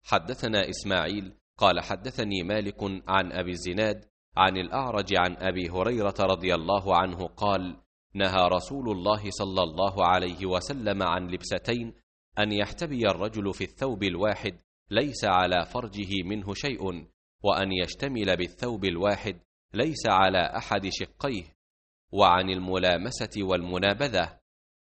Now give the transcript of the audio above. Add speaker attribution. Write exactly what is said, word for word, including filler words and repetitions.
Speaker 1: حدثنا إسماعيل قال حدثني مالك عن أبي الزناد عن الأعرج عن أبي هريرة رضي الله عنه قال: نهى رسول الله صلى الله عليه وسلم عن لبستين: أن يحتبي الرجل في الثوب الواحد ليس على فرجه منه شيء، وأن يشتمل بالثوب الواحد ليس على أحد شقيه، وعن الملامسة والمنابذة